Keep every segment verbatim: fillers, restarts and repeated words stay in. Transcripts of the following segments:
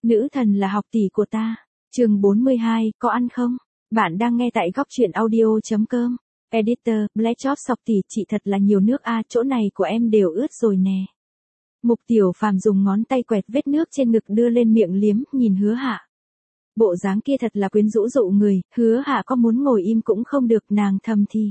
Nữ thần là học tỷ của ta. Chương bốn mươi hai, có ăn không? Bạn đang nghe tại góc truyện audio chấm com. Editor, Black Chop Sọc tỷ, chị thật là nhiều nước a, chỗ này của em đều ướt rồi nè. Mục Tiểu Phàm dùng ngón tay quẹt vết nước trên ngực đưa lên miệng liếm, nhìn Hứa Hạ. Bộ dáng kia thật là quyến rũ dụ người, Hứa Hạ có muốn ngồi im cũng không được, nàng thầm thì.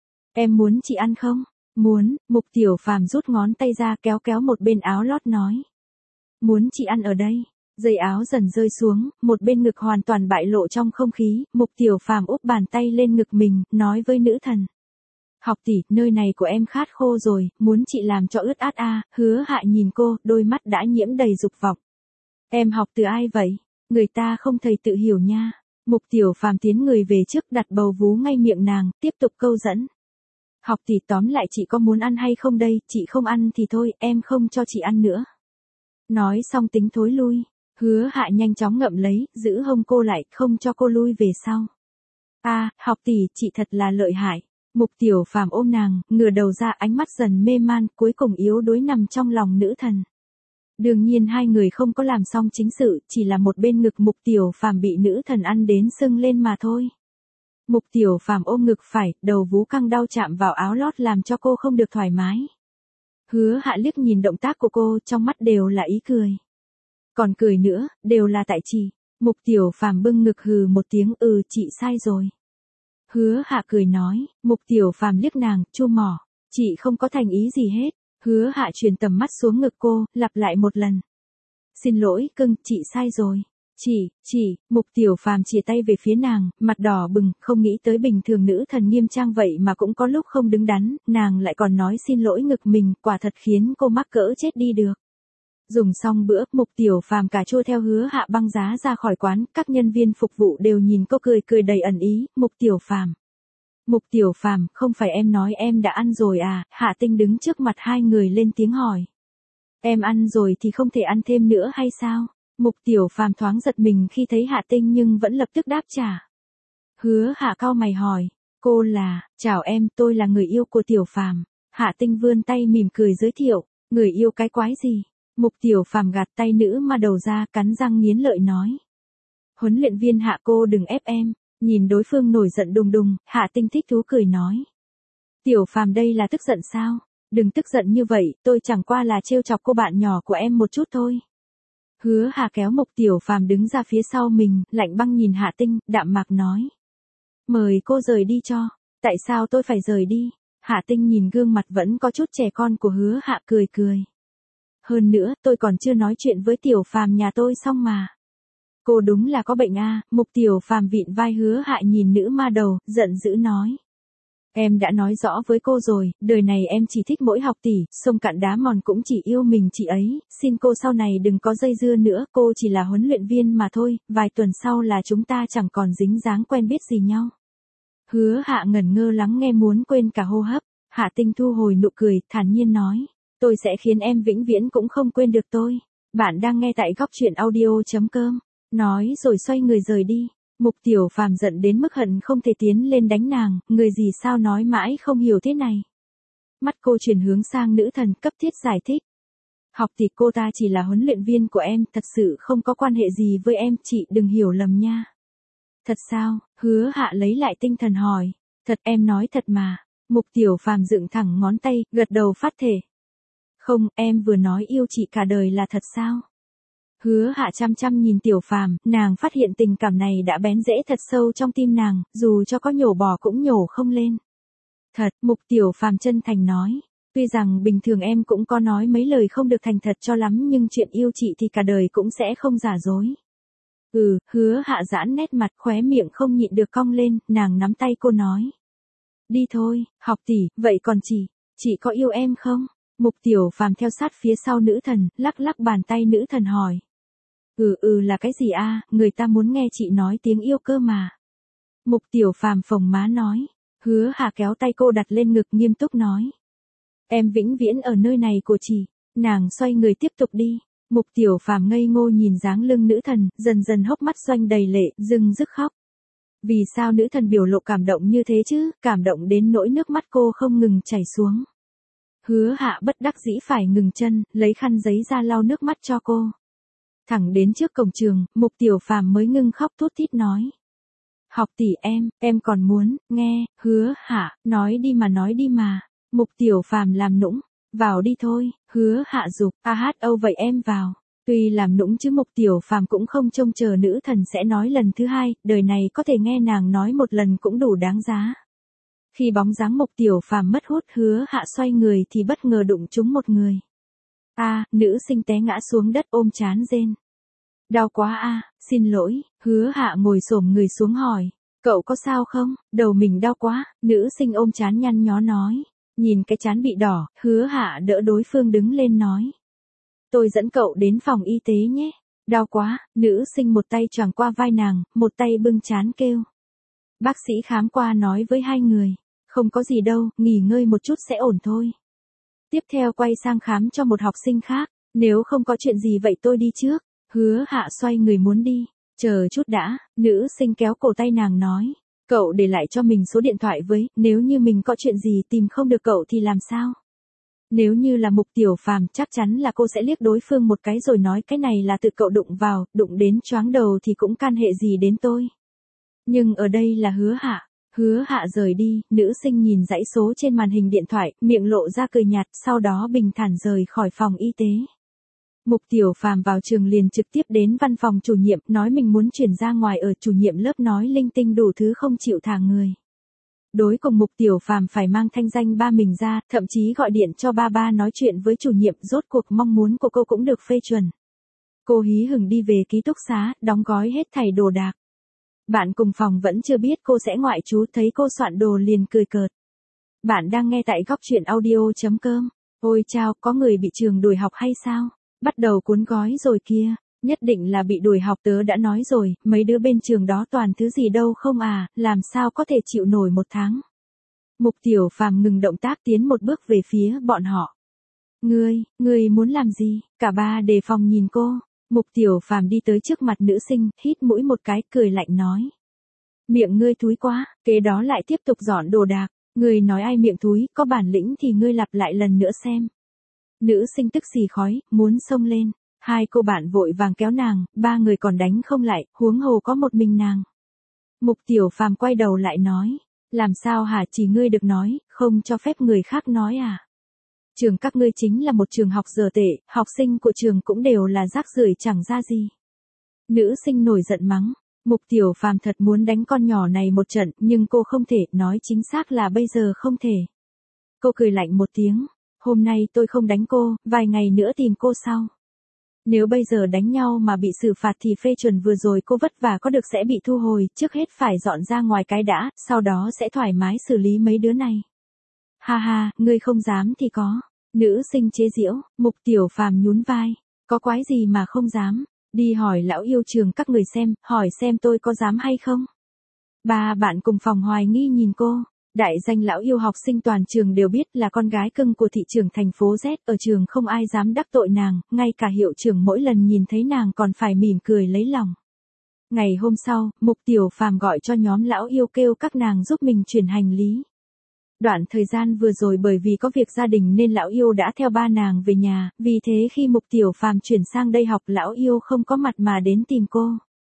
Em muốn chị ăn không? Muốn. Mục Tiểu Phàm rút ngón tay ra kéo kéo một bên áo lót nói. Muốn chị ăn ở đây. Dây áo dần rơi xuống, một bên ngực hoàn toàn bại lộ trong không khí, Mục Tiểu Phàm úp bàn tay lên ngực mình, nói với nữ thần. Học tỷ, nơi này của em khát khô rồi, muốn chị làm cho ướt át a. Hứa Hạ nhìn cô, đôi mắt đã nhiễm đầy dục vọng. Em học từ ai vậy? Người ta không thầy tự hiểu nha. Mục Tiểu Phàm tiến người về trước đặt bầu vú ngay miệng nàng, tiếp tục câu dẫn. Học tỷ, tóm lại chị có muốn ăn hay không đây, chị không ăn thì thôi, em không cho chị ăn nữa. Nói xong tính thối lui. Hứa Hạ nhanh chóng ngậm lấy, giữ hông cô lại, không cho cô lui về sau. A, à, học tỷ, chị thật là lợi hại. Mục Tiểu Phàm ôm nàng, ngửa đầu ra, ánh mắt dần mê man, cuối cùng yếu đuối nằm trong lòng nữ thần. Đương nhiên hai người không có làm xong chính sự, chỉ là một bên ngực Mục Tiểu Phàm bị nữ thần ăn đến sưng lên mà thôi. Mục Tiểu Phàm ôm ngực phải, đầu vú căng đau chạm vào áo lót làm cho cô không được thoải mái. Hứa Hạ liếc nhìn động tác của cô, trong mắt đều là ý cười. Còn cười nữa, đều là tại chị. Mục Tiểu Phàm bưng ngực hừ một tiếng, ừ, chị sai rồi. Hứa Hạ cười nói. Mục Tiểu Phàm liếc nàng, chua mỏ. Chị không có thành ý gì hết. Hứa Hạ truyền tầm mắt xuống ngực cô, lặp lại một lần. Xin lỗi cưng, chị sai rồi. Chị, chị, Mục Tiểu Phàm chìa tay về phía nàng, mặt đỏ bừng, không nghĩ tới bình thường nữ thần nghiêm trang vậy mà cũng có lúc không đứng đắn, nàng lại còn nói xin lỗi ngực mình, quả thật khiến cô mắc cỡ chết đi được. Dùng xong bữa, Mục Tiểu Phàm cà chua theo Hứa Hạ băng giá ra khỏi quán, các nhân viên phục vụ đều nhìn cô cười cười đầy ẩn ý, Mục Tiểu Phàm. Mục Tiểu Phàm, không phải em nói em đã ăn rồi à? Hạ Tinh đứng trước mặt hai người lên tiếng hỏi. Em ăn rồi thì không thể ăn thêm nữa hay sao? Mục Tiểu Phàm thoáng giật mình khi thấy Hạ Tinh nhưng vẫn lập tức đáp trả. Hứa Hạ cau mày hỏi, cô là, chào em, tôi là người yêu của Tiểu Phàm. Hạ Tinh vươn tay mỉm cười giới thiệu, người yêu cái quái gì? Mục Tiểu Phàm gạt tay nữ mà đầu ra, cắn răng nghiến lợi nói. Huấn luyện viên Hạ, cô đừng ép em. Nhìn đối phương nổi giận đùng đùng, Hạ Tinh thích thú cười nói. Tiểu Phàm đây là tức giận sao? Đừng tức giận như vậy, tôi chẳng qua là trêu chọc cô bạn nhỏ của em một chút thôi. Hứa Hạ kéo Mục Tiểu Phàm đứng ra phía sau mình, lạnh băng nhìn Hạ Tinh, đạm mạc nói. Mời cô rời đi cho. Tại sao tôi phải rời đi? Hạ Tinh nhìn gương mặt vẫn có chút trẻ con của Hứa Hạ cười cười. Hơn nữa, tôi còn chưa nói chuyện với Tiểu Phàm nhà tôi xong mà. Cô đúng là có bệnh a. Mục Tiểu Phàm vịn vai Hứa Hạ nhìn nữ ma đầu, giận dữ nói. Em đã nói rõ với cô rồi, đời này em chỉ thích mỗi học tỷ, sông cạn đá mòn cũng chỉ yêu mình chị ấy, xin cô sau này đừng có dây dưa nữa, cô chỉ là huấn luyện viên mà thôi, vài tuần sau là chúng ta chẳng còn dính dáng quen biết gì nhau. Hứa Hạ ngẩn ngơ lắng nghe muốn quên cả hô hấp, Hạ Tinh thu hồi nụ cười, thản nhiên nói, tôi sẽ khiến em vĩnh viễn cũng không quên được tôi. Bạn đang nghe tại góc truyện audio chấm com. Nói rồi xoay người rời đi. Mục Tiểu Phàm giận đến mức hận không thể tiến lên đánh nàng, người gì sao nói mãi không hiểu thế này. Mắt cô chuyển hướng sang nữ thần, cấp thiết giải thích. Học tỷ, cô ta chỉ là huấn luyện viên của em, thật sự không có quan hệ gì với em, chị đừng hiểu lầm nha. Thật sao? Hứa Hạ lấy lại tinh thần hỏi. Thật, em nói thật mà. Mục Tiểu Phàm dựng thẳng ngón tay, gật đầu phát thể. Không, em vừa nói yêu chị cả đời là thật sao? Hứa Hạ chăm chăm nhìn Tiểu Phàm, nàng phát hiện tình cảm này đã bén rễ thật sâu trong tim nàng, dù cho có nhổ bỏ cũng nhổ không lên. Thật, Mục Tiểu Phàm chân thành nói, tuy rằng bình thường em cũng có nói mấy lời không được thành thật cho lắm nhưng chuyện yêu chị thì cả đời cũng sẽ không giả dối. Ừ, Hứa Hạ giãn nét mặt, khóe miệng không nhịn được cong lên, nàng nắm tay cô nói. Đi thôi, học tỷ, vậy còn chị, chị có yêu em không? Mục Tiểu Phàm theo sát phía sau nữ thần, lắc lắc bàn tay nữ thần hỏi. Ừ ừ là cái gì a? Người ta muốn nghe chị nói tiếng yêu cơ mà. Mục Tiểu Phàm phồng má nói. Hứa Hạ kéo tay cô đặt lên ngực nghiêm túc nói. Em vĩnh viễn ở nơi này của chị. Nàng xoay người tiếp tục đi. Mục Tiểu Phàm ngây ngô nhìn dáng lưng nữ thần, dần dần hốc mắt doanh đầy lệ, dưng dứt khóc. Vì sao nữ thần biểu lộ cảm động như thế chứ, cảm động đến nỗi nước mắt cô không ngừng chảy xuống. Hứa Hạ bất đắc dĩ phải ngừng chân, lấy khăn giấy ra lau nước mắt cho cô. Thẳng đến trước cổng trường, Mục Tiểu Phàm mới ngưng khóc thút thít nói. Học tỷ em, em còn muốn, nghe, Hứa Hạ, nói đi mà nói đi mà. Mục Tiểu Phàm làm nũng, vào đi thôi, Hứa Hạ giục, a hát âu vậy em vào. Tuy làm nũng chứ Mục Tiểu Phàm cũng không trông chờ nữ thần sẽ nói lần thứ hai, đời này có thể nghe nàng nói một lần cũng đủ đáng giá. Khi bóng dáng Mục Tiểu Phàm mất hút, Hứa Hạ xoay người thì bất ngờ đụng trúng một người. A, nữ sinh té ngã xuống đất ôm trán rên. Đau quá a, xin lỗi, Hứa Hạ ngồi xổm người xuống hỏi, cậu có sao không, đầu mình đau quá, nữ sinh ôm trán nhăn nhó nói. Nhìn cái trán bị đỏ, Hứa Hạ đỡ đối phương đứng lên nói. Tôi dẫn cậu đến phòng y tế nhé. Đau quá, nữ sinh một tay choàng qua vai nàng, một tay bưng trán kêu. Bác sĩ khám qua nói với hai người, không có gì đâu, nghỉ ngơi một chút sẽ ổn thôi. Tiếp theo quay sang khám cho một học sinh khác, nếu không có chuyện gì vậy tôi đi trước. Hứa Hạ xoay người muốn đi, chờ chút đã, nữ sinh kéo cổ tay nàng nói. Cậu để lại cho mình số điện thoại với, nếu như mình có chuyện gì tìm không được cậu thì làm sao? Nếu như là Mục Tiểu Phàm chắc chắn là cô sẽ liếc đối phương một cái rồi nói cái này là tự cậu đụng vào, đụng đến choáng đầu thì cũng can hệ gì đến tôi. Nhưng ở đây là Hứa Hạ. Hứa Hạ rời đi, nữ sinh nhìn dãy số trên màn hình điện thoại, miệng lộ ra cười nhạt, sau đó bình thản rời khỏi phòng y tế. Mục Tiểu Phàm vào trường liền trực tiếp đến văn phòng chủ nhiệm, nói mình muốn chuyển ra ngoài ở, chủ nhiệm lớp nói linh tinh đủ thứ không chịu thả người. Đối cùng Mục Tiểu Phàm phải mang thanh danh ba mình ra, thậm chí gọi điện cho ba ba nói chuyện với chủ nhiệm, rốt cuộc mong muốn của cô cũng được phê chuẩn. Cô hí hửng đi về ký túc xá, đóng gói hết thảy đồ đạc. Bạn cùng phòng vẫn chưa biết cô sẽ ngoại trú, thấy cô soạn đồ liền cười cợt. Bạn đang nghe tại góc truyện audio chấm com. Ôi chao, có người bị trường đuổi học hay sao? Bắt đầu cuốn gói rồi kia, nhất định là bị đuổi học, tớ đã nói rồi, mấy đứa bên trường đó toàn thứ gì đâu không à, làm sao có thể chịu nổi một tháng. Mục Tiểu Phàm ngừng động tác tiến một bước về phía bọn họ. Ngươi, ngươi muốn làm gì? Cả ba đề phòng nhìn cô. Mục Tiểu Phàm đi tới trước mặt nữ sinh, hít mũi một cái, cười lạnh nói. Miệng ngươi thúi quá, kế đó lại tiếp tục dọn đồ đạc. Ngươi nói ai miệng thúi, có bản lĩnh thì ngươi lặp lại lần nữa xem. Nữ sinh tức xì khói, muốn xông lên. Hai cô bạn vội vàng kéo nàng, ba người còn đánh không lại, huống hồ có một mình nàng. Mục Tiểu Phàm quay đầu lại nói. Làm sao hả, chỉ ngươi được nói, không cho phép người khác nói à? Trường các ngươi chính là một trường học dở tệ, học sinh của trường cũng đều là rác rưởi chẳng ra gì. Nữ sinh nổi giận mắng. Mục Tiểu Phàm thật muốn đánh con nhỏ này một trận, nhưng cô không thể, nói chính xác là bây giờ không thể. Cô cười lạnh một tiếng. Hôm nay tôi không đánh cô, vài ngày nữa tìm cô sau. Nếu bây giờ đánh nhau mà bị xử phạt thì phê chuẩn vừa rồi cô vất vả có được sẽ bị thu hồi, trước hết phải dọn ra ngoài cái đã, sau đó sẽ thoải mái xử lý mấy đứa này. Ha ha, ngươi không dám thì có. Nữ sinh chế giễu, Mục Tiểu Phàm nhún vai. Có quái gì mà không dám, đi hỏi lão yêu trường các người xem, hỏi xem tôi có dám hay không. Ba bạn cùng phòng hoài nghi nhìn cô. Đại danh lão yêu học sinh toàn trường đều biết là con gái cưng của thị trưởng thành phố Z, ở trường không ai dám đắc tội nàng, ngay cả hiệu trưởng mỗi lần nhìn thấy nàng còn phải mỉm cười lấy lòng. Ngày hôm sau, Mục Tiểu Phàm gọi cho nhóm lão yêu kêu các nàng giúp mình chuyển hành lý. Đoạn thời gian vừa rồi bởi vì có việc gia đình nên lão yêu đã theo ba nàng về nhà, vì thế khi Mục Tiểu Phàm chuyển sang đây học lão yêu không có mặt mà đến tìm cô.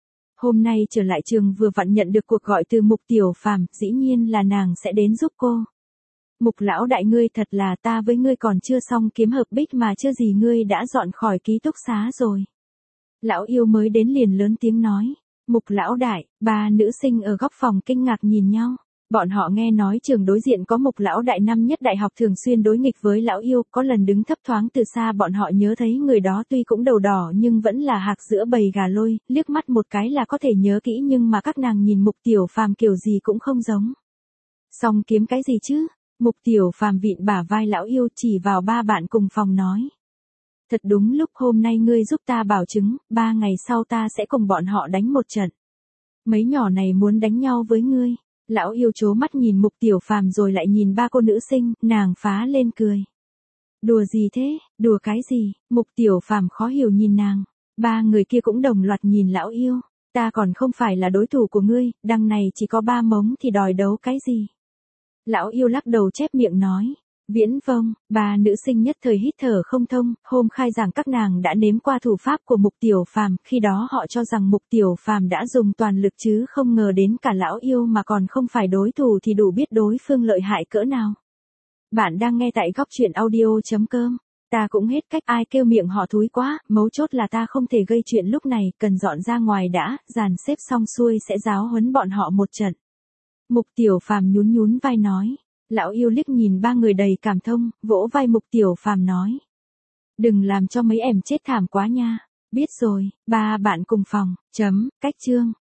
Hôm nay trở lại trường vừa vặn nhận được cuộc gọi từ Mục Tiểu Phàm, dĩ nhiên là nàng sẽ đến giúp cô. Mục lão đại ngươi thật là, ta với ngươi còn chưa xong kiếm hợp bích mà chưa gì ngươi đã dọn khỏi ký túc xá rồi. Lão yêu mới đến liền lớn tiếng nói. Mục lão đại, ba nữ sinh ở góc phòng kinh ngạc nhìn nhau. Bọn họ nghe nói trường đối diện có Mục lão đại năm nhất đại học thường xuyên đối nghịch với lão yêu, có lần đứng thấp thoáng từ xa bọn họ nhớ thấy người đó tuy cũng đầu đỏ nhưng vẫn là hạc giữa bầy gà lôi, liếc mắt một cái là có thể nhớ kỹ, nhưng mà các nàng nhìn Mục Tiểu Phàm kiểu gì cũng không giống. Xong kiếm cái gì chứ? Mục Tiểu Phàm vịn bả vai lão yêu chỉ vào ba bạn cùng phòng nói. Thật đúng lúc hôm nay ngươi giúp ta bảo chứng, ba ngày sau ta sẽ cùng bọn họ đánh một trận. Mấy nhỏ này muốn đánh nhau với ngươi. Lão yêu chố mắt nhìn Mục Tiểu Phàm rồi lại nhìn ba cô nữ sinh, nàng phá lên cười. Đùa gì thế, đùa cái gì? Mục Tiểu Phàm khó hiểu nhìn nàng. Ba người kia cũng đồng loạt nhìn lão yêu. Ta còn không phải là đối thủ của ngươi, đằng này chỉ có ba mống thì đòi đấu cái gì? Lão yêu lắc đầu chép miệng nói. Viễn Vông, ba nữ sinh nhất thời hít thở không thông, hôm khai giảng các nàng đã nếm qua thủ pháp của Mục Tiểu Phàm, khi đó họ cho rằng Mục Tiểu Phàm đã dùng toàn lực chứ không ngờ đến cả lão yêu mà còn không phải đối thủ thì đủ biết đối phương lợi hại cỡ nào. Bạn đang nghe tại góc truyện audio.com. Ta cũng hết cách, ai kêu miệng họ thúi quá, mấu chốt là ta không thể gây chuyện lúc này, cần dọn ra ngoài đã, dàn xếp xong xuôi sẽ giáo huấn bọn họ một trận. Mục Tiểu Phàm nhún nhún vai nói. Lão yêu liếc nhìn ba người đầy cảm thông, vỗ vai Mục Tiểu Phàm nói. Đừng làm cho mấy em chết thảm quá nha. Biết rồi, ba bạn cùng phòng, chấm, cách chương.